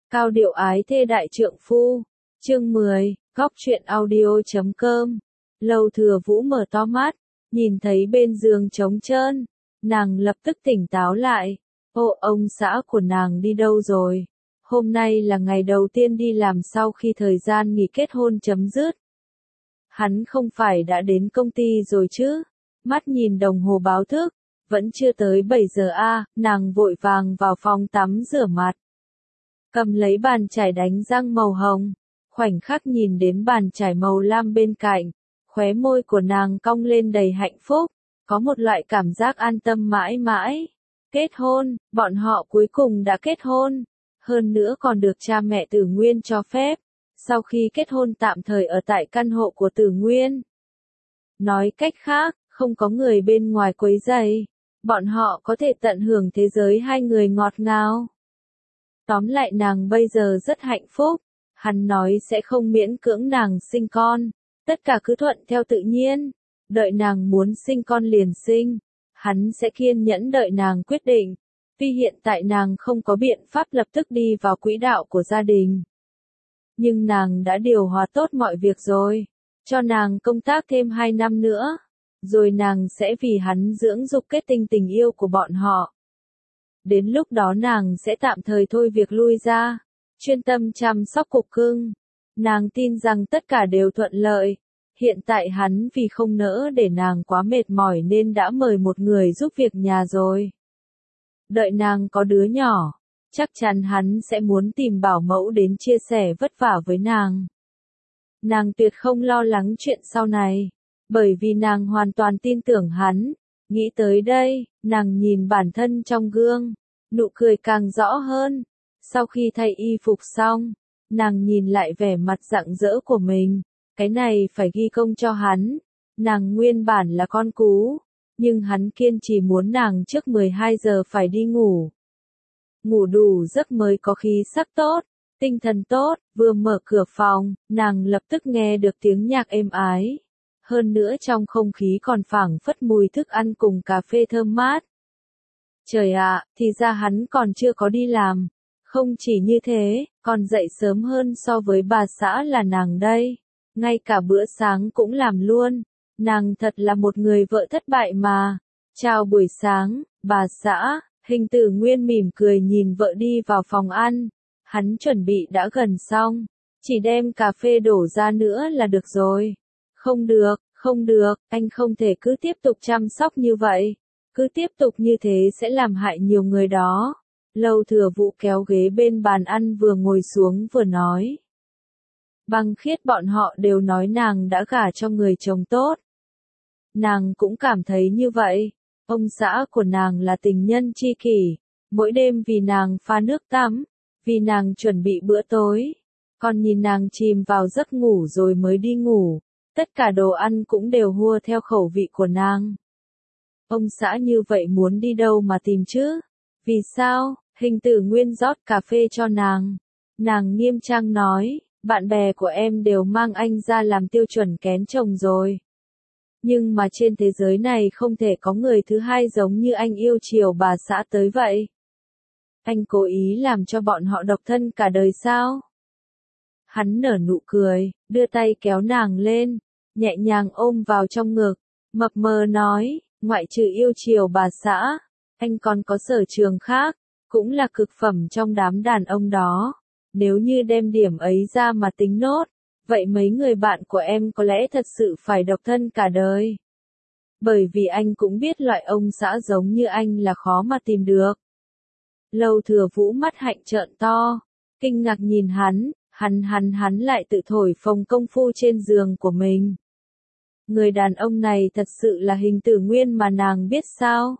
Cao điệu ái thê đại trượng phu. Chương 10, Góc truyện audio.com. Lâu Thừa Vũ mở to mắt, nhìn thấy bên giường trống trơn, nàng lập tức tỉnh táo lại. Ô, ông xã của nàng đi đâu rồi? Hôm nay là ngày đầu tiên đi làm sau khi thời gian nghỉ kết hôn chấm dứt. Hắn không phải đã đến công ty rồi chứ? Mắt nhìn đồng hồ báo thức, vẫn chưa tới 7 giờ a, nàng vội vàng vào phòng tắm rửa mặt. Cầm lấy bàn chải đánh răng màu hồng, khoảnh khắc nhìn đến bàn chải màu lam bên cạnh, khóe môi của nàng cong lên đầy hạnh phúc, có một loại cảm giác an tâm mãi mãi. Kết hôn, bọn họ cuối cùng đã kết hôn, hơn nữa còn được cha mẹ Tử Nguyên cho phép, sau khi kết hôn tạm thời ở tại căn hộ của Tử Nguyên. Nói cách khác, không có người bên ngoài quấy rầy, bọn họ có thể tận hưởng thế giới hai người ngọt ngào. Tóm lại nàng bây giờ rất hạnh phúc, hắn nói sẽ không miễn cưỡng nàng sinh con, tất cả cứ thuận theo tự nhiên, đợi nàng muốn sinh con liền sinh, hắn sẽ kiên nhẫn đợi nàng quyết định, vì hiện tại nàng không có biện pháp lập tức đi vào quỹ đạo của gia đình. Nhưng nàng đã điều hòa tốt mọi việc rồi, cho nàng công tác thêm 2 năm nữa, rồi nàng sẽ vì hắn dưỡng dục kết tinh tình yêu của bọn họ. Đến lúc đó nàng sẽ tạm thời thôi việc lui ra, chuyên tâm chăm sóc cục cưng. Nàng tin rằng tất cả đều thuận lợi. Hiện tại hắn vì không nỡ để nàng quá mệt mỏi nên đã mời một người giúp việc nhà rồi. Đợi nàng có đứa nhỏ, chắc chắn hắn sẽ muốn tìm bảo mẫu đến chia sẻ vất vả với nàng. Nàng tuyệt không lo lắng chuyện sau này, bởi vì nàng hoàn toàn tin tưởng hắn. Nghĩ tới đây, nàng nhìn bản thân trong gương, nụ cười càng rõ hơn. Sau khi thay y phục xong, nàng nhìn lại vẻ mặt rạng rỡ của mình, cái này phải ghi công cho hắn. Nàng nguyên bản là con cú, nhưng hắn kiên trì muốn nàng trước 12 giờ phải đi ngủ. Ngủ đủ giấc mới có khí sắc tốt, tinh thần tốt, vừa mở cửa phòng, nàng lập tức nghe được tiếng nhạc êm ái. Hơn nữa trong không khí còn phảng phất mùi thức ăn cùng cà phê thơm mát. Trời ạ, thì ra hắn còn chưa có đi làm. Không chỉ như thế, còn dậy sớm hơn so với bà xã là nàng đây. Ngay cả bữa sáng cũng làm luôn. Nàng thật là một người vợ thất bại mà. Chào buổi sáng, bà xã. Hình Tử Nguyên mỉm cười nhìn vợ đi vào phòng ăn. Hắn chuẩn bị đã gần xong. Chỉ đem cà phê đổ ra nữa là được rồi. Không được, anh không thể cứ tiếp tục chăm sóc như vậy. Cứ tiếp tục như thế sẽ làm hại nhiều người đó. Lâu Thừa Vũ kéo ghế bên bàn ăn vừa ngồi xuống vừa nói. Băng Khiết bọn họ đều nói nàng đã gả cho người chồng tốt. Nàng cũng cảm thấy như vậy. Ông xã của nàng là tình nhân tri kỷ. Mỗi đêm vì nàng pha nước tắm, vì nàng chuẩn bị bữa tối. Còn nhìn nàng chìm vào giấc ngủ rồi mới đi ngủ. Tất cả đồ ăn cũng đều hua theo khẩu vị của nàng. Ông xã như vậy muốn đi đâu mà tìm chứ? Vì sao? Hình Tử Nguyên rót cà phê cho nàng. Nàng nghiêm trang nói, bạn bè của em đều mang anh ra làm tiêu chuẩn kén chồng rồi. Nhưng mà trên thế giới này không thể có người thứ hai giống như anh yêu chiều bà xã tới vậy. Anh cố ý làm cho bọn họ độc thân cả đời sao? Hắn nở nụ cười, đưa tay kéo nàng lên, nhẹ nhàng ôm vào trong ngực, mập mờ nói, ngoại trừ yêu chiều bà xã, anh còn có sở trường khác, cũng là cực phẩm trong đám đàn ông đó. Nếu như đem điểm ấy ra mà tính nốt, vậy mấy người bạn của em có lẽ thật sự phải độc thân cả đời. Bởi vì anh cũng biết loại ông xã giống như anh là khó mà tìm được. Lâu Thừa Vũ mắt hạnh trợn to, kinh ngạc nhìn hắn lại tự thổi phồng công phu trên giường của mình. Người đàn ông này thật sự là Hình Tử Nguyên mà nàng biết sao?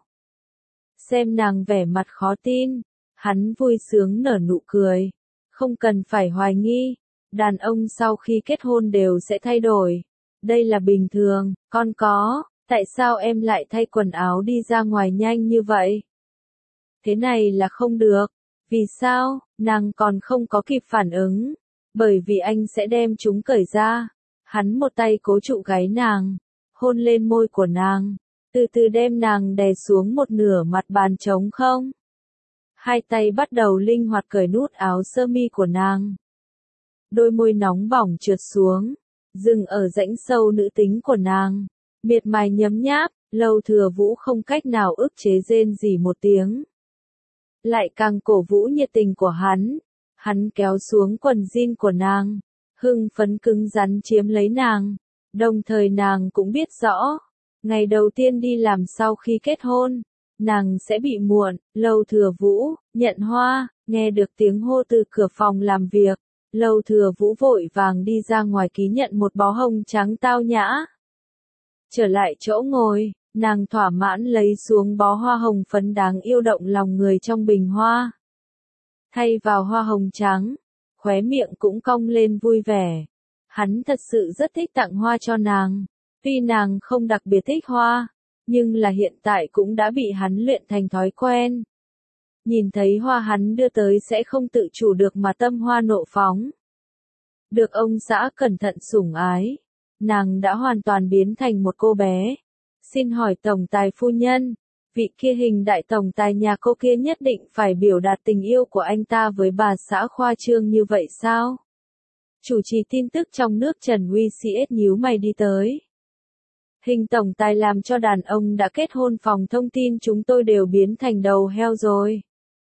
Xem nàng vẻ mặt khó tin, hắn vui sướng nở nụ cười. Không cần phải hoài nghi, đàn ông sau khi kết hôn đều sẽ thay đổi. Đây là bình thường, con có, tại sao em lại thay quần áo đi ra ngoài nhanh như vậy? Thế này là không được. Vì sao? Nàng còn không có kịp phản ứng. Bởi vì anh sẽ đem chúng cởi ra. Hắn một tay cố trụ gáy nàng, hôn lên môi của nàng, từ từ đem nàng đè xuống một nửa mặt bàn trống không. Hai tay bắt đầu linh hoạt cởi nút áo sơ mi của nàng. Đôi môi nóng bỏng trượt xuống, dừng ở rãnh sâu nữ tính của nàng. Miệt mài nhấm nháp, Lâu Thừa Vũ không cách nào ức chế rên rỉ một tiếng. Lại càng cổ vũ nhiệt tình của hắn. Hắn kéo xuống quần jean của nàng, hưng phấn cứng rắn chiếm lấy nàng. Đồng thời nàng cũng biết rõ, ngày đầu tiên đi làm sau khi kết hôn, nàng sẽ bị muộn. Lâu Thừa Vũ, nhận hoa, nghe được tiếng hô từ cửa phòng làm việc. Lâu Thừa Vũ vội vàng đi ra ngoài ký nhận một bó hồng trắng tao nhã. Trở lại chỗ ngồi, nàng thỏa mãn lấy xuống bó hoa hồng phấn đáng yêu động lòng người trong bình hoa. Thay vào hoa hồng trắng, khóe miệng cũng cong lên vui vẻ. Hắn thật sự rất thích tặng hoa cho nàng. Tuy nàng không đặc biệt thích hoa, nhưng là hiện tại cũng đã bị hắn luyện thành thói quen. Nhìn thấy hoa hắn đưa tới sẽ không tự chủ được mà tâm hoa nộ phóng. Được ông xã cẩn thận sủng ái, nàng đã hoàn toàn biến thành một cô bé. Xin hỏi tổng tài phu nhân, vị kia hình đại tổng tài nhà cô kia nhất định phải biểu đạt tình yêu của anh ta với bà xã khoa trương như vậy sao? Chủ trì tin tức trong nước Trần Huy CS nhíu mày đi tới. Hình tổng tài làm cho đàn ông đã kết hôn phòng thông tin chúng tôi đều biến thành đầu heo rồi.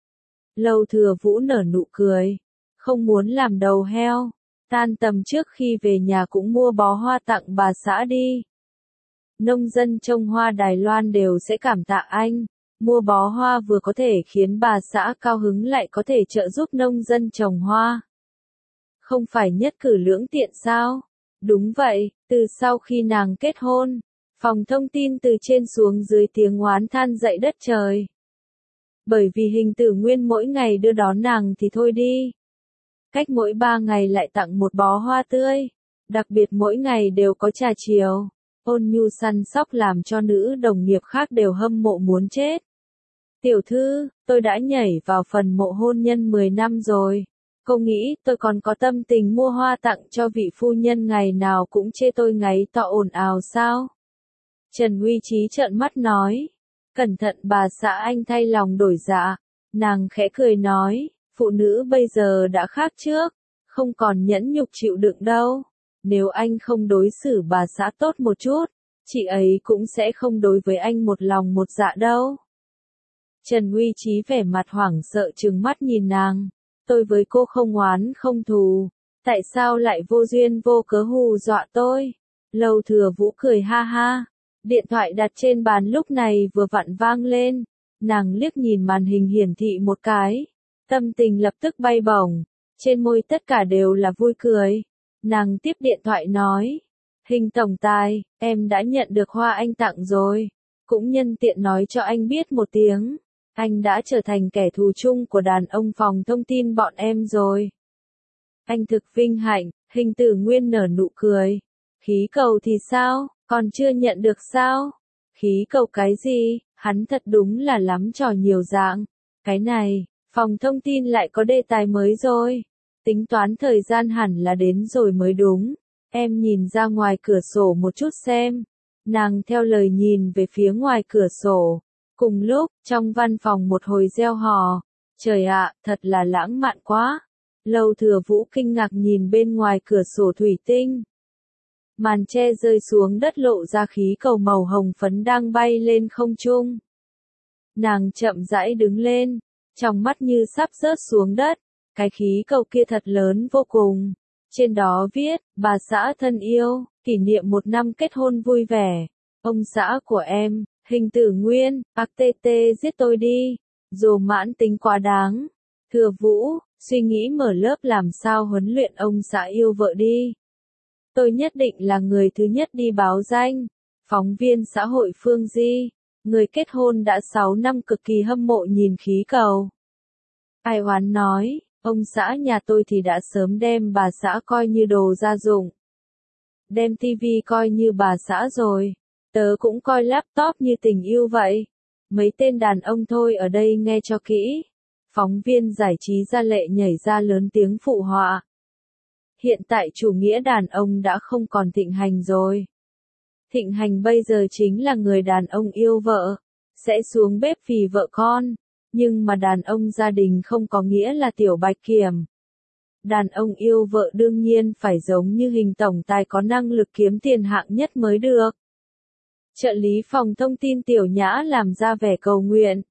Lâu Thừa Vũ nở nụ cười. Không muốn làm đầu heo. Tan tầm trước khi về nhà cũng mua bó hoa tặng bà xã đi. Nông dân trồng hoa Đài Loan đều sẽ cảm tạ anh. Mua bó hoa vừa có thể khiến bà xã cao hứng lại có thể trợ giúp nông dân trồng hoa. Không phải nhất cử lưỡng tiện sao? Đúng vậy, từ sau khi nàng kết hôn, phòng thông tin từ trên xuống dưới tiếng oán than dậy đất trời. Bởi vì Hình Tử Nguyên mỗi ngày đưa đón nàng thì thôi đi. Cách mỗi 3 ngày lại tặng một bó hoa tươi. Đặc biệt mỗi ngày đều có trà chiều. Ôn nhu săn sóc làm cho nữ đồng nghiệp khác đều hâm mộ muốn chết. Tiểu thư, tôi đã nhảy vào phần mộ hôn nhân 10 năm rồi. Cô nghĩ tôi còn có tâm tình mua hoa tặng cho vị phu nhân ngày nào cũng chê tôi ngáy to ồn ào sao? Trần Huy Chí trợn mắt nói. Cẩn thận bà xã anh thay lòng đổi dạ. Nàng khẽ cười nói, phụ nữ bây giờ đã khác trước, không còn nhẫn nhục chịu đựng đâu. Nếu anh không đối xử bà xã tốt một chút, chị ấy cũng sẽ không đối với anh một lòng một dạ đâu. Trần Huy Chí vẻ mặt hoảng sợ trừng mắt nhìn nàng. Tôi với cô không oán không thù, tại sao lại vô duyên vô cớ hù dọa tôi? Lâu Thừa Vũ cười ha ha. Điện thoại đặt trên bàn lúc này vừa vặn vang lên. Nàng liếc nhìn màn hình hiển thị một cái. Tâm tình lập tức bay bổng. Trên môi tất cả đều là vui cười. Nàng tiếp điện thoại nói. Hình tổng tài, em đã nhận được hoa anh tặng rồi. Cũng nhân tiện nói cho anh biết một tiếng. Anh đã trở thành kẻ thù chung của đàn ông phòng thông tin bọn em rồi. Anh thực vinh hạnh. Hình Tử Nguyên nở nụ cười. Khí cầu thì sao, còn chưa nhận được sao? Khí cầu cái gì, hắn thật đúng là lắm trò nhiều dạng. Cái này, phòng thông tin lại có đề tài mới rồi. Tính toán thời gian hẳn là đến rồi mới đúng. Em nhìn ra ngoài cửa sổ một chút xem. Nàng theo lời nhìn về phía ngoài cửa sổ. Cùng lúc, trong văn phòng một hồi reo hò. Trời ạ, thật là lãng mạn quá. Lâu Thừa Vũ kinh ngạc nhìn bên ngoài cửa sổ thủy tinh. Màn che rơi xuống đất lộ ra khí cầu màu hồng phấn đang bay lên không trung. Nàng chậm rãi đứng lên, trong mắt như sắp rớt xuống đất. Cái khí cầu kia thật lớn vô cùng. Trên đó viết, bà xã thân yêu, kỷ niệm 1 năm kết hôn vui vẻ. Ông xã của em, Hình Tử Nguyên, ác tê tê giết tôi đi. Dù mãn tính quá đáng. Thừa Vũ, suy nghĩ mở lớp làm sao huấn luyện ông xã yêu vợ đi. Tôi nhất định là người thứ nhất đi báo danh. Phóng viên xã hội Phương Di, người kết hôn đã 6 năm cực kỳ hâm mộ nhìn khí cầu. Ai oán nói, ông xã nhà tôi thì đã sớm đem bà xã coi như đồ gia dụng. Đem tivi coi như bà xã rồi. Tớ cũng coi laptop như tình yêu vậy. Mấy tên đàn ông thôi ở đây nghe cho kỹ. Phóng viên giải trí ra lệ nhảy ra lớn tiếng phụ họa. Hiện tại chủ nghĩa đàn ông đã không còn thịnh hành rồi. Thịnh hành bây giờ chính là người đàn ông yêu vợ, sẽ xuống bếp vì vợ con, Nhưng mà đàn ông gia đình không có nghĩa là tiểu bạch kiểm. Đàn ông yêu vợ đương nhiên phải giống như Hình tổng tài có năng lực kiếm tiền hạng nhất mới được. Trợ lý phòng thông tin Tiểu Nhã làm ra vẻ cầu nguyện.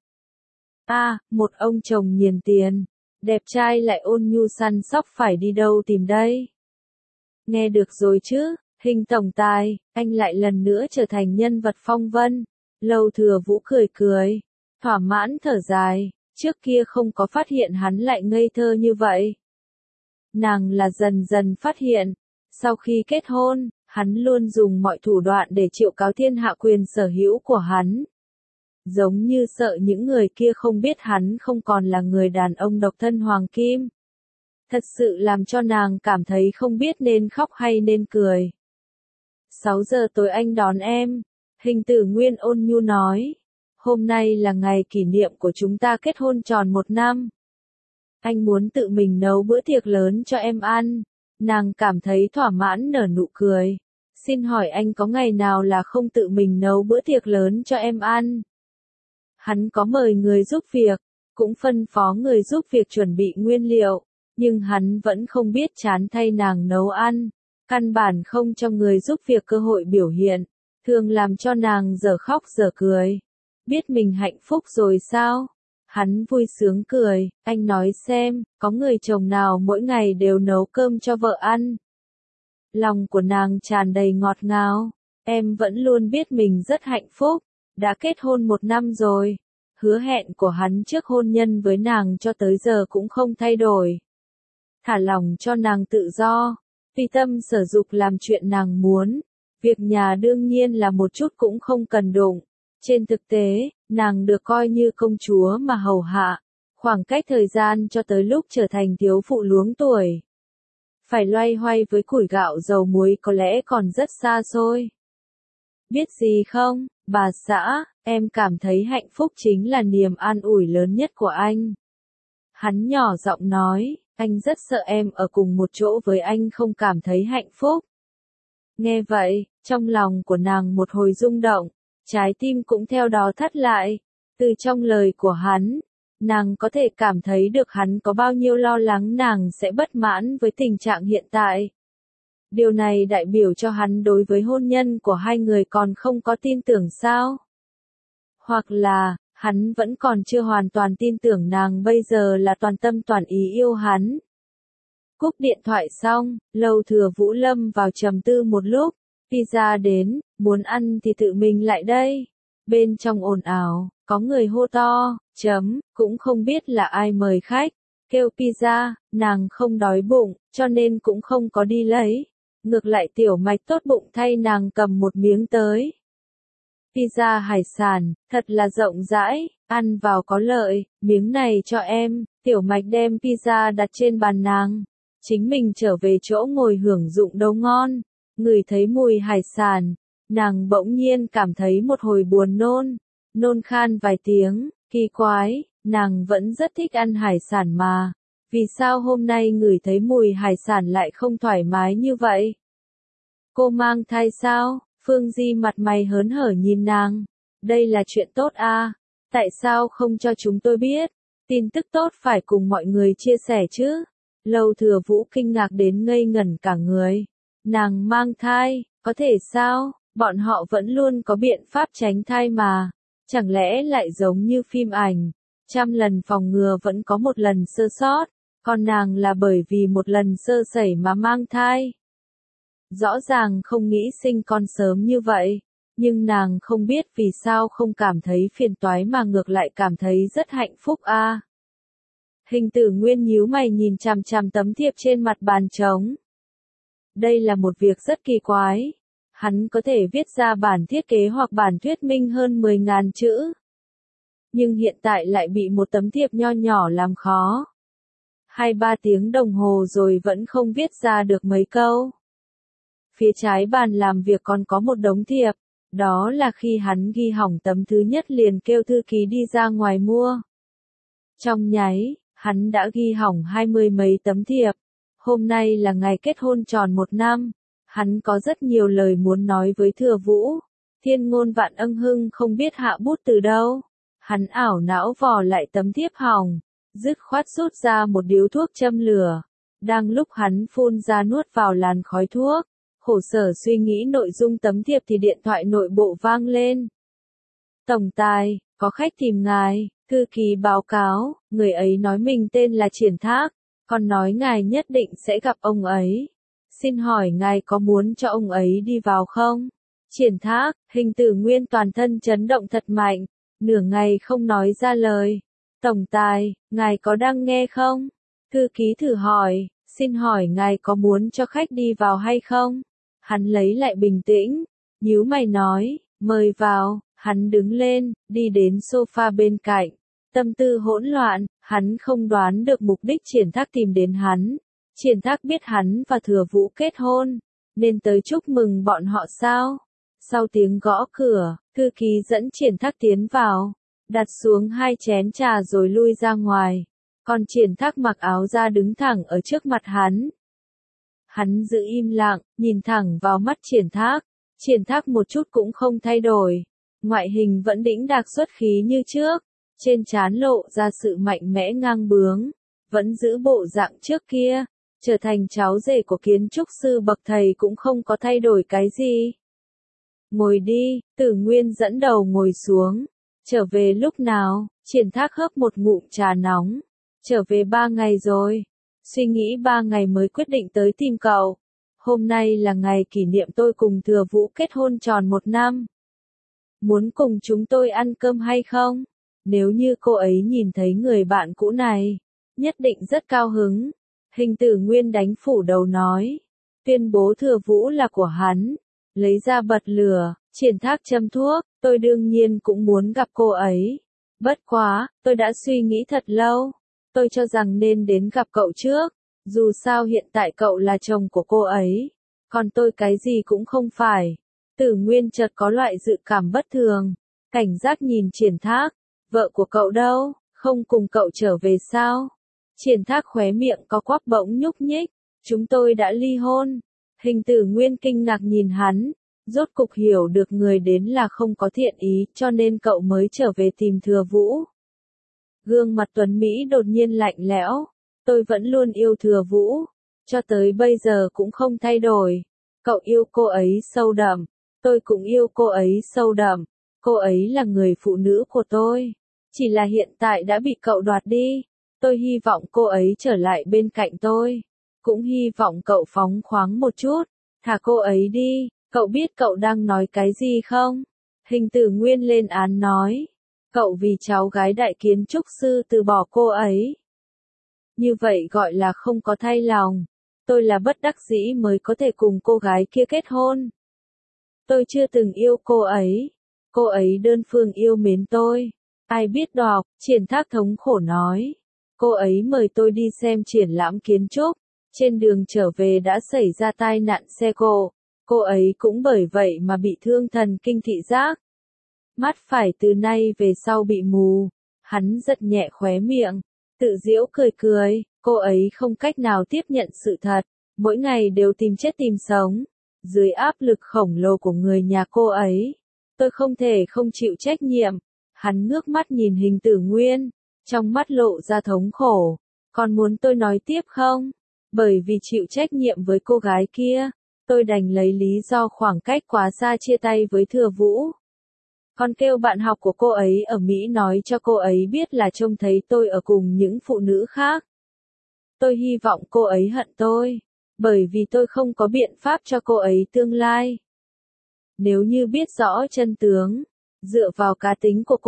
Một ông chồng nhiền tiền, đẹp trai lại ôn nhu săn sóc phải đi đâu tìm đây? Nghe được rồi chứ, Hình tổng tài, anh lại lần nữa trở thành nhân vật phong vân. Lâu Thừa Vũ cười cười, thỏa mãn thở dài, trước kia không có phát hiện hắn lại ngây thơ như vậy. Nàng là dần dần phát hiện, sau khi kết hôn, hắn luôn dùng mọi thủ đoạn để triệu cáo thiên hạ quyền sở hữu của hắn. Giống như sợ những người kia không biết hắn không còn là người đàn ông độc thân hoàng kim. Thật sự làm cho nàng cảm thấy không biết nên khóc hay nên cười. 6 giờ tối anh đón em, Hình Tử Nguyên ôn nhu nói. Hôm nay là ngày kỷ niệm của chúng ta kết hôn tròn 1 năm. Anh muốn tự mình nấu bữa tiệc lớn cho em ăn. Nàng cảm thấy thỏa mãn nở nụ cười. Xin hỏi anh có ngày nào là không tự mình nấu bữa tiệc lớn cho em ăn? Hắn có mời người giúp việc, cũng phân phó người giúp việc chuẩn bị nguyên liệu, nhưng hắn vẫn không biết chán thay nàng nấu ăn. Căn bản không cho người giúp việc cơ hội biểu hiện, thường làm cho nàng dở khóc dở cười. Biết mình hạnh phúc rồi sao? Hắn vui sướng cười, anh nói xem, có người chồng nào mỗi ngày đều nấu cơm cho vợ ăn? Lòng của nàng tràn đầy ngọt ngào, em vẫn luôn biết mình rất hạnh phúc, đã kết hôn 1 năm rồi. Hứa hẹn của hắn trước hôn nhân với nàng cho tới giờ cũng không thay đổi. Thả lòng cho nàng tự do, tùy tâm sở dục làm chuyện nàng muốn, việc nhà đương nhiên là một chút cũng không cần đụng. Trên thực tế, nàng được coi như công chúa mà hầu hạ, khoảng cách thời gian cho tới lúc trở thành thiếu phụ luống tuổi. Phải loay hoay với củi gạo dầu muối có lẽ còn rất xa xôi. Biết gì không, bà xã, em cảm thấy hạnh phúc chính là niềm an ủi lớn nhất của anh. Hắn nhỏ giọng nói, anh rất sợ em ở cùng một chỗ với anh không cảm thấy hạnh phúc. Nghe vậy, trong lòng của nàng một hồi rung động, trái tim cũng theo đó thắt lại. Từ trong lời của hắn, nàng có thể cảm thấy được hắn có bao nhiêu lo lắng nàng sẽ bất mãn với tình trạng hiện tại. Điều này đại biểu cho hắn đối với hôn nhân của hai người còn không có tin tưởng sao? Hoặc là, hắn vẫn còn chưa hoàn toàn tin tưởng nàng bây giờ là toàn tâm toàn ý yêu hắn. Cúp điện thoại xong, Lâu Thừa Vũ lâm vào trầm tư một lúc, pizza đến, muốn ăn thì tự mình lại đây. Bên trong ồn ào, có người hô to, cũng không biết là ai mời khách, kêu pizza, nàng không đói bụng, cho nên cũng không có đi lấy. Ngược lại Tiểu Mạch tốt bụng thay nàng cầm một miếng tới. Pizza hải sản, thật là rộng rãi, ăn vào có lợi, miếng này cho em. Tiểu Mạch đem pizza đặt trên bàn nàng, chính mình trở về chỗ ngồi hưởng dụng đâu ngon. Ngửi thấy mùi hải sản, nàng bỗng nhiên cảm thấy một hồi buồn nôn khan vài tiếng, kỳ quái, nàng vẫn rất thích ăn hải sản mà. Vì sao hôm nay ngửi thấy mùi hải sản lại không thoải mái như vậy? Cô mang thai sao? Phương Di mặt mày hớn hở nhìn nàng. Đây là chuyện tốt à? Tại sao không cho chúng tôi biết? Tin tức tốt phải cùng mọi người chia sẻ chứ? Lâu Thừa Vũ kinh ngạc đến ngây ngẩn cả người. Nàng mang thai, có thể sao? Bọn họ vẫn luôn có biện pháp tránh thai mà. Chẳng lẽ lại giống như phim ảnh, 100 lần phòng ngừa vẫn có một lần sơ sót, còn nàng là bởi vì một lần sơ sẩy mà mang thai. Rõ ràng không nghĩ sinh con sớm như vậy, nhưng nàng không biết vì sao không cảm thấy phiền toái mà ngược lại cảm thấy rất hạnh phúc a. Hình Tử Nguyên nhíu mày nhìn chằm chằm tấm thiệp trên mặt bàn trống. Đây là một việc rất kỳ quái. Hắn có thể viết ra bản thiết kế hoặc bản thuyết minh hơn 10.000 chữ. Nhưng hiện tại lại bị một tấm thiệp nho nhỏ làm khó. 2-3 tiếng đồng hồ rồi vẫn không viết ra được mấy câu. Phía trái bàn làm việc còn có một đống thiệp. Đó là khi hắn ghi hỏng tấm thứ nhất liền kêu thư ký đi ra ngoài mua. Trong nháy, hắn đã ghi hỏng 20 mấy tấm thiệp. Hôm nay là ngày kết hôn tròn 1 năm. Hắn có rất nhiều lời muốn nói với Thừa Vũ. Thiên ngôn vạn ưng hưng không biết hạ bút từ đâu. Hắn ảo não vò lại tấm thiếp hồng, dứt khoát rút ra một điếu thuốc châm lửa. Đang lúc hắn phun ra nuốt vào làn khói thuốc, khổ sở suy nghĩ nội dung tấm thiệp thì điện thoại nội bộ vang lên. Tổng tài, có khách tìm ngài, thư ký báo cáo, người ấy nói mình tên là Triển Thác, còn nói ngài nhất định sẽ gặp ông ấy. Xin hỏi ngài có muốn cho ông ấy đi vào không? Triển Thác, Hình Tử Nguyên toàn thân chấn động thật mạnh, nửa ngày không nói ra lời. Tổng tài, ngài có đang nghe không? Thư ký thử hỏi, xin hỏi ngài có muốn cho khách đi vào hay không? Hắn lấy lại bình tĩnh, nhíu mày nói, mời vào. Hắn đứng lên, đi đến sofa bên cạnh. Tâm tư hỗn loạn, hắn không đoán được mục đích Triển Thác tìm đến hắn. Triển Thác biết hắn và Thừa Vũ kết hôn, nên tới chúc mừng bọn họ sao? Sau tiếng gõ cửa, thư ký dẫn Triển Thác tiến vào, đặt xuống 2 chén trà rồi lui ra ngoài. Còn Triển Thác mặc áo da đứng thẳng ở trước mặt hắn. Hắn giữ im lặng, nhìn thẳng vào mắt Triển Thác. Triển Thác một chút cũng không thay đổi. Ngoại hình vẫn đĩnh đạc xuất khí như trước, trên trán lộ ra sự mạnh mẽ ngang bướng, vẫn giữ bộ dạng trước kia, trở thành cháu rể của kiến trúc sư bậc thầy cũng không có thay đổi cái gì. Ngồi đi, Tử Nguyên dẫn đầu ngồi xuống. Trở về lúc nào? Triển Thác hớp một ngụm trà nóng. Trở về 3 ngày rồi. Suy nghĩ 3 ngày mới quyết định tới tìm cậu. Hôm nay là ngày kỷ niệm tôi cùng Thừa Vũ kết hôn tròn 1 năm. Muốn cùng chúng tôi ăn cơm hay không? Nếu như cô ấy nhìn thấy người bạn cũ này, nhất định rất cao hứng. Hình Tử Nguyên đánh phủ đầu nói, tuyên bố Thừa Vũ là của hắn, lấy ra bật lửa, Triển Thác châm thuốc, tôi đương nhiên cũng muốn gặp cô ấy. Bất quá, tôi đã suy nghĩ thật lâu, tôi cho rằng nên đến gặp cậu trước, dù sao hiện tại cậu là chồng của cô ấy, còn tôi cái gì cũng không phải. Tử Nguyên chợt có loại dự cảm bất thường, cảnh giác nhìn Triển Thác, vợ của cậu đâu, không cùng cậu trở về sao? Triển Thác khóe miệng có quắp bỗng nhúc nhích, chúng tôi đã ly hôn. Hình Tử Nguyên kinh ngạc nhìn hắn, rốt cục hiểu được người đến là không có thiện ý cho nên cậu mới trở về tìm Thừa Vũ. Gương mặt Tuấn Mỹ đột nhiên lạnh lẽo, tôi vẫn luôn yêu Thừa Vũ, cho tới bây giờ cũng không thay đổi. Cậu yêu cô ấy sâu đậm. Tôi cũng yêu cô ấy sâu đậm, cô ấy là người phụ nữ của tôi, chỉ là hiện tại đã bị cậu đoạt đi, tôi hy vọng cô ấy trở lại bên cạnh tôi, cũng hy vọng cậu phóng khoáng một chút, thả cô ấy đi, cậu biết cậu đang nói cái gì không? Hình Tử Nguyên lên án nói, cậu vì cháu gái đại kiến trúc sư từ bỏ cô ấy. Như vậy gọi là không có thay lòng, tôi là bất đắc dĩ mới có thể cùng cô gái kia kết hôn. Tôi chưa từng yêu cô ấy đơn phương yêu mến tôi. Ai biết đọc, Triển Thác thống khổ nói. Cô ấy mời tôi đi xem triển lãm kiến trúc, trên đường trở về đã xảy ra tai nạn xe cộ, cô ấy cũng bởi vậy mà bị thương thần kinh thị giác. Mắt phải từ nay về sau bị mù, hắn giật nhẹ khóe miệng, tự giễu cười cười, cô ấy không cách nào tiếp nhận sự thật, mỗi ngày đều tìm chết tìm sống. Dưới áp lực khổng lồ của người nhà cô ấy, tôi không thể không chịu trách nhiệm. Hắn ngước mắt nhìn Hình Tử Nguyên, trong mắt lộ ra thống khổ. Còn muốn tôi nói tiếp không? Bởi vì chịu trách nhiệm với cô gái kia, tôi đành lấy lý do khoảng cách quá xa chia tay với Thừa Vũ. Còn kêu bạn học của cô ấy ở Mỹ nói cho cô ấy biết là trông thấy tôi ở cùng những phụ nữ khác. Tôi hy vọng cô ấy hận tôi, bởi vì tôi không có biện pháp cho cô ấy tương lai. Nếu như biết rõ chân tướng, dựa vào cá tính của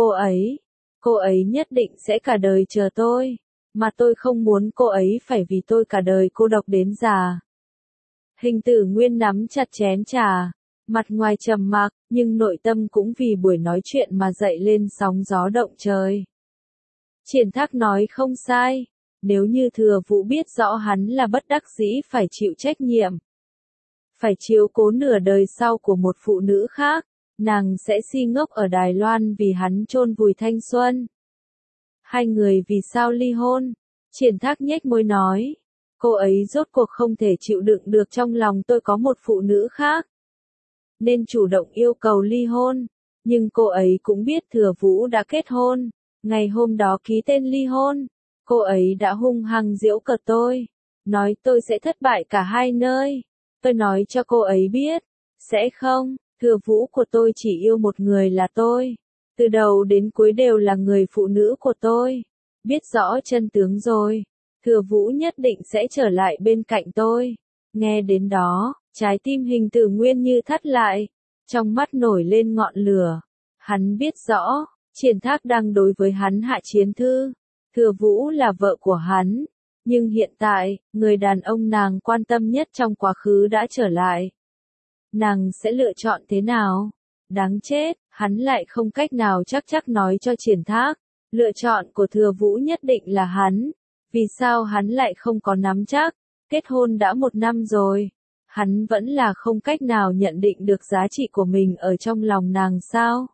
cô ấy nhất định sẽ cả đời chờ tôi, mà tôi không muốn cô ấy phải vì tôi cả đời cô độc đến già. Hình Tử Nguyên nắm chặt chén trà, mặt ngoài trầm mặc, nhưng nội tâm cũng vì buổi nói chuyện mà dậy lên sóng gió động trời. Triển Thác nói không sai, nếu như Thừa Vũ biết rõ hắn là bất đắc dĩ phải chịu trách nhiệm, phải chiếu cố nửa đời sau của một phụ nữ khác, nàng sẽ si ngốc ở Đài Loan vì hắn chôn vùi thanh xuân. Hai người vì sao ly hôn? Triển Thác nhếch môi nói, cô ấy rốt cuộc không thể chịu đựng được trong lòng tôi có một phụ nữ khác, nên chủ động yêu cầu ly hôn. Nhưng cô ấy cũng biết Thừa Vũ đã kết hôn, ngày hôm đó ký tên ly hôn. Cô ấy đã hung hăng giễu cợt tôi, nói tôi sẽ thất bại cả hai nơi. Tôi nói cho cô ấy biết, sẽ không, Thừa Vũ của tôi chỉ yêu một người là tôi. Từ đầu đến cuối đều là người phụ nữ của tôi. Biết rõ chân tướng rồi, Thừa Vũ nhất định sẽ trở lại bên cạnh tôi. Nghe đến đó, trái tim Hình Tử Nguyên như thắt lại, trong mắt nổi lên ngọn lửa. Hắn biết rõ, Triển Thác đang đối với hắn hạ chiến thư. Thừa Vũ là vợ của hắn, nhưng hiện tại, người đàn ông nàng quan tâm nhất trong quá khứ đã trở lại. Nàng sẽ lựa chọn thế nào? Đáng chết, hắn lại không cách nào chắc nói cho Triển Thác. Lựa chọn của Thừa Vũ nhất định là hắn. Vì sao hắn lại không có nắm chắc? Kết hôn đã 1 năm rồi. Hắn vẫn là không cách nào nhận định được giá trị của mình ở trong lòng nàng sao?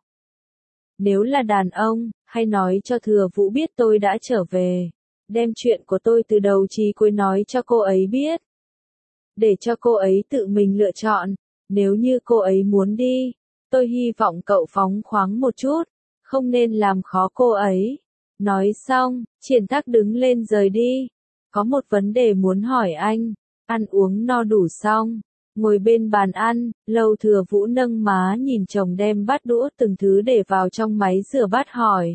Nếu là đàn ông, hãy nói cho Thừa Vũ biết tôi đã trở về. Đem chuyện của tôi từ đầu chí cuối nói cho cô ấy biết. Để cho cô ấy tự mình lựa chọn. Nếu như cô ấy muốn đi, tôi hy vọng cậu phóng khoáng một chút, không nên làm khó cô ấy. Nói xong, Triển Thác đứng lên rời đi. Có một vấn đề muốn hỏi anh. Ăn uống no đủ xong, ngồi bên bàn ăn, Lâu Thừa Vũ nâng má nhìn chồng đem bát đũa từng thứ để vào trong máy rửa bát hỏi.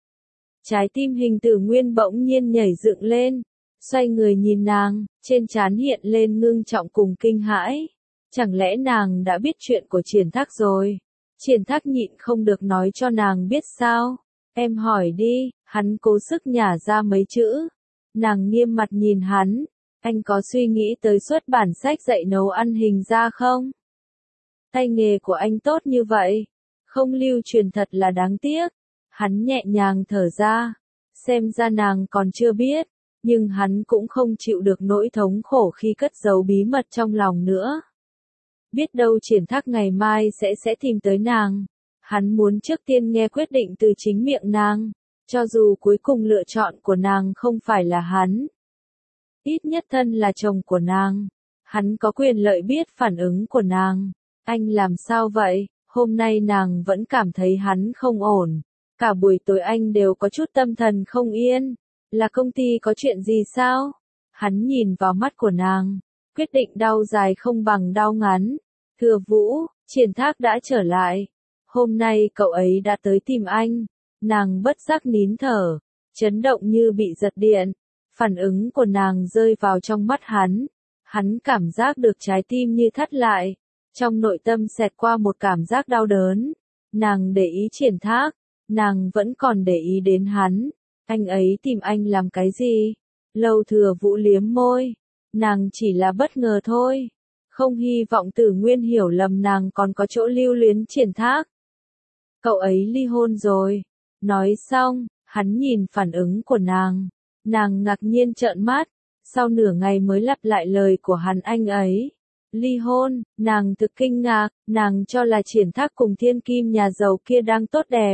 Trái tim Hình Tử Nguyên bỗng nhiên nhảy dựng lên, xoay người nhìn nàng, trên trán hiện lên ngưng trọng cùng kinh hãi. Chẳng lẽ nàng đã biết chuyện của Triển Thác rồi? Triển Thác nhịn không được nói cho nàng biết sao? Em hỏi đi, hắn cố sức nhả ra mấy chữ. Nàng nghiêm mặt nhìn hắn, anh có suy nghĩ tới xuất bản sách dạy nấu ăn hình ra không? Tay nghề của anh tốt như vậy, không lưu truyền thật là đáng tiếc. Hắn nhẹ nhàng thở ra, xem ra nàng còn chưa biết, nhưng hắn cũng không chịu được nỗi thống khổ khi cất giấu bí mật trong lòng nữa. Biết đâu Triển Thác ngày mai sẽ tìm tới nàng. Hắn muốn trước tiên nghe quyết định từ chính miệng nàng, cho dù cuối cùng lựa chọn của nàng không phải là hắn. Ít nhất thân là chồng của nàng, hắn có quyền lợi biết phản ứng của nàng. Anh làm sao vậy? Hôm nay nàng vẫn cảm thấy hắn không ổn. Cả buổi tối anh đều có chút tâm thần không yên. Là công ty có chuyện gì sao? Hắn nhìn vào mắt của nàng, quyết định đau dài không bằng đau ngắn. Thừa Vũ, Triển Thác đã trở lại. Hôm nay cậu ấy đã tới tìm anh. Nàng bất giác nín thở, chấn động như bị giật điện. Phản ứng của nàng rơi vào trong mắt hắn. Hắn cảm giác được trái tim như thắt lại. Trong nội tâm xẹt qua một cảm giác đau đớn. Nàng để ý Triển Thác. Nàng vẫn còn để ý đến hắn. Anh ấy tìm anh làm cái gì? Lâu Thừa Vũ liếm môi. Nàng chỉ là bất ngờ thôi. Không hy vọng Tử Nguyên hiểu lầm nàng còn có chỗ lưu luyến Triển Thác. Cậu ấy ly hôn rồi. Nói xong, hắn nhìn phản ứng của nàng. Nàng ngạc nhiên trợn mắt. Sau nửa ngày mới lặp lại lời của hắn anh ấy. Ly hôn, nàng thực kinh ngạc, nàng cho là Triển Thác cùng thiên kim nhà giàu kia đang tốt đẹp.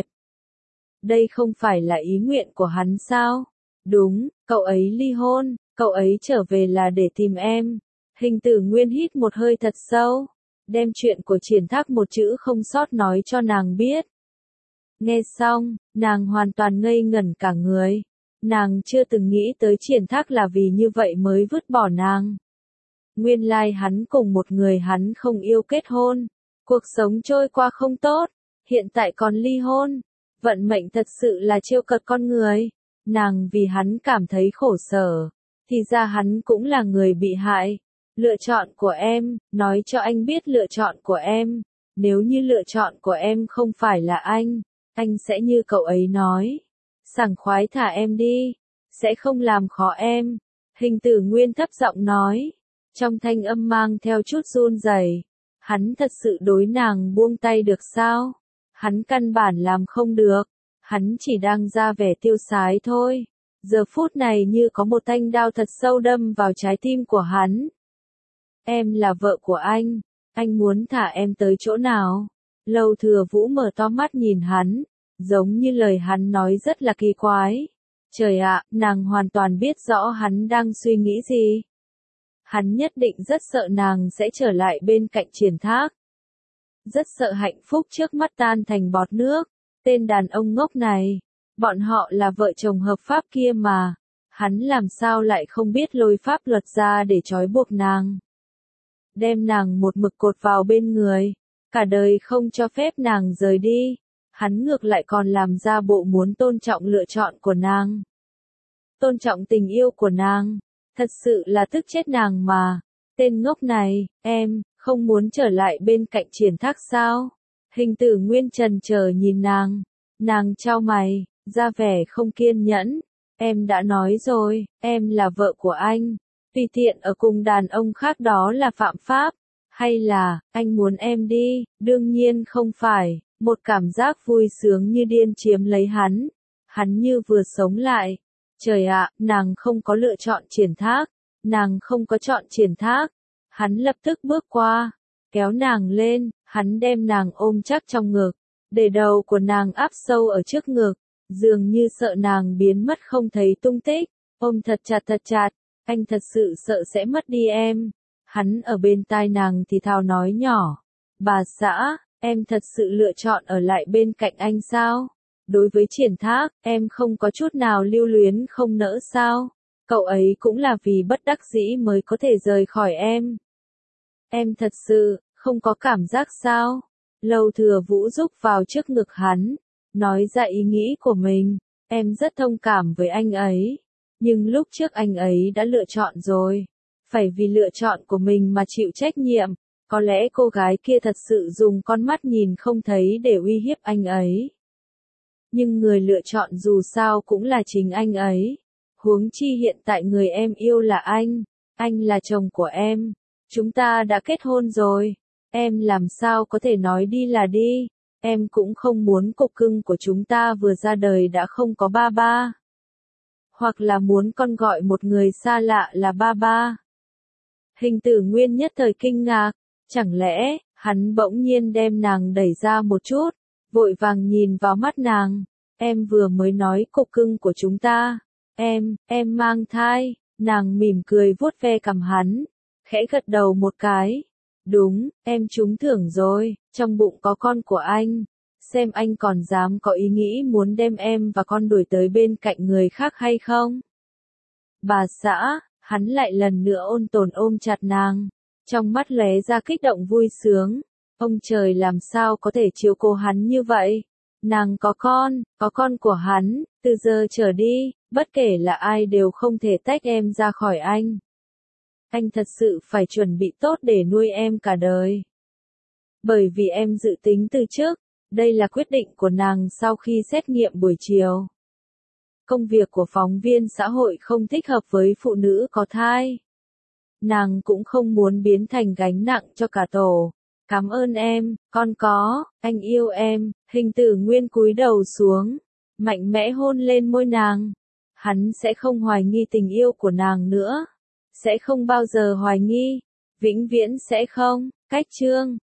Đây không phải là ý nguyện của hắn sao? Đúng, cậu ấy ly hôn, cậu ấy trở về là để tìm em. Hình Tử Nguyên hít một hơi thật sâu, đem chuyện của Triển Thác một chữ không sót nói cho nàng biết. Nghe xong, nàng hoàn toàn ngây ngẩn cả người. Nàng chưa từng nghĩ tới Triển Thác là vì như vậy mới vứt bỏ nàng. Nguyên lai hắn cùng một người hắn không yêu kết hôn. Cuộc sống trôi qua không tốt, hiện tại còn ly hôn. Vận mệnh thật sự là trêu cợt con người. Nàng vì hắn cảm thấy khổ sở. Thì ra hắn cũng là người bị hại. Lựa chọn của em, nói cho anh biết lựa chọn của em. Nếu như lựa chọn của em không phải là anh sẽ như cậu ấy nói. Sảng khoái thả em đi. Sẽ không làm khó em. Hình Tử Nguyên thấp giọng nói. Trong thanh âm mang theo chút run rẩy. Hắn thật sự đối nàng buông tay được sao? Hắn căn bản làm không được. Hắn chỉ đang ra vẻ tiêu sái thôi. Giờ phút này như có một thanh đao thật sâu đâm vào trái tim của hắn. Em là vợ của anh muốn thả em tới chỗ nào? Lâu Thừa Vũ mở to mắt nhìn hắn, giống như lời hắn nói rất là kỳ quái. Trời ạ, nàng hoàn toàn biết rõ hắn đang suy nghĩ gì. Hắn nhất định rất sợ nàng sẽ trở lại bên cạnh Triển Thác. rất sợ hạnh phúc trước mắt tan thành bọt nước. Tên đàn ông ngốc này, bọn họ là vợ chồng hợp pháp kia mà, hắn làm sao lại không biết lôi pháp luật ra để trói buộc nàng. Đem nàng một mực cột vào bên người, cả đời không cho phép nàng rời đi, hắn ngược lại còn làm ra bộ muốn tôn trọng lựa chọn của nàng. Tôn trọng tình yêu của nàng, thật sự là tức chết nàng mà. Tên ngốc này, em, không muốn trở lại bên cạnh Triển Thác sao? Hình Tử Nguyên trần chờ nhìn nàng chau mày, ra vẻ không kiên nhẫn. Em đã nói rồi, em là vợ của anh, tùy tiện ở cùng đàn ông khác đó là phạm pháp, hay là, anh muốn em đi, đương nhiên không phải, một cảm giác vui sướng như điên chiếm lấy hắn như vừa sống lại. Trời ạ, nàng không có lựa chọn Triển Thác, nàng không có chọn Triển Thác. Hắn lập tức bước qua, kéo nàng lên, hắn đem nàng ôm chắc trong ngực, để đầu của nàng áp sâu ở trước ngực, dường như sợ nàng biến mất không thấy tung tích, ôm thật chặt, anh thật sự sợ sẽ mất đi em. Hắn ở bên tai nàng thì thào nói nhỏ, bà xã, em thật sự lựa chọn ở lại bên cạnh anh sao? Đối với Triển Thác, em không có chút nào lưu luyến không nỡ sao? Cậu ấy cũng là vì bất đắc dĩ mới có thể rời khỏi em. Em thật sự, không có cảm giác sao? Lâu Thừa Vũ rúc vào trước ngực hắn, nói ra ý nghĩ của mình, em rất thông cảm với anh ấy, nhưng lúc trước anh ấy đã lựa chọn rồi, phải vì lựa chọn của mình mà chịu trách nhiệm, có lẽ cô gái kia thật sự dùng con mắt nhìn không thấy để uy hiếp anh ấy. Nhưng người lựa chọn dù sao cũng là chính anh ấy, huống chi hiện tại người em yêu là anh là chồng của em, chúng ta đã kết hôn rồi, em làm sao có thể nói đi là đi. Em cũng không muốn cục cưng của chúng ta vừa ra đời đã không có ba ba. Hoặc là muốn con gọi một người xa lạ là ba ba. Hình Tử Nguyên nhất thời kinh ngạc, chẳng lẽ, hắn bỗng nhiên đem nàng đẩy ra một chút, vội vàng nhìn vào mắt nàng. Em vừa mới nói cục cưng của chúng ta. Em mang thai, nàng mỉm cười vuốt ve cằm hắn, khẽ gật đầu một cái. Đúng, em trúng thưởng rồi, trong bụng có con của anh. Xem anh còn dám có ý nghĩ muốn đem em và con đuổi tới bên cạnh người khác hay không? Bà xã, hắn lại lần nữa ôn tồn ôm chặt nàng, trong mắt lóe ra kích động vui sướng. Ông trời làm sao có thể chiếu cố hắn như vậy? Nàng có con của hắn, từ giờ trở đi, bất kể là ai đều không thể tách em ra khỏi anh. Anh thật sự phải chuẩn bị tốt để nuôi em cả đời. Bởi vì em dự tính từ trước, đây là quyết định của nàng sau khi xét nghiệm buổi chiều. Công việc của phóng viên xã hội không thích hợp với phụ nữ có thai. Nàng cũng không muốn biến thành gánh nặng cho cả tổ. Cảm ơn em, anh yêu em. Hình Tử Nguyên cúi đầu xuống, mạnh mẽ hôn lên môi nàng. Hắn sẽ không hoài nghi tình yêu của nàng nữa. Sẽ không bao giờ hoài nghi. Vĩnh viễn sẽ không. Cách chương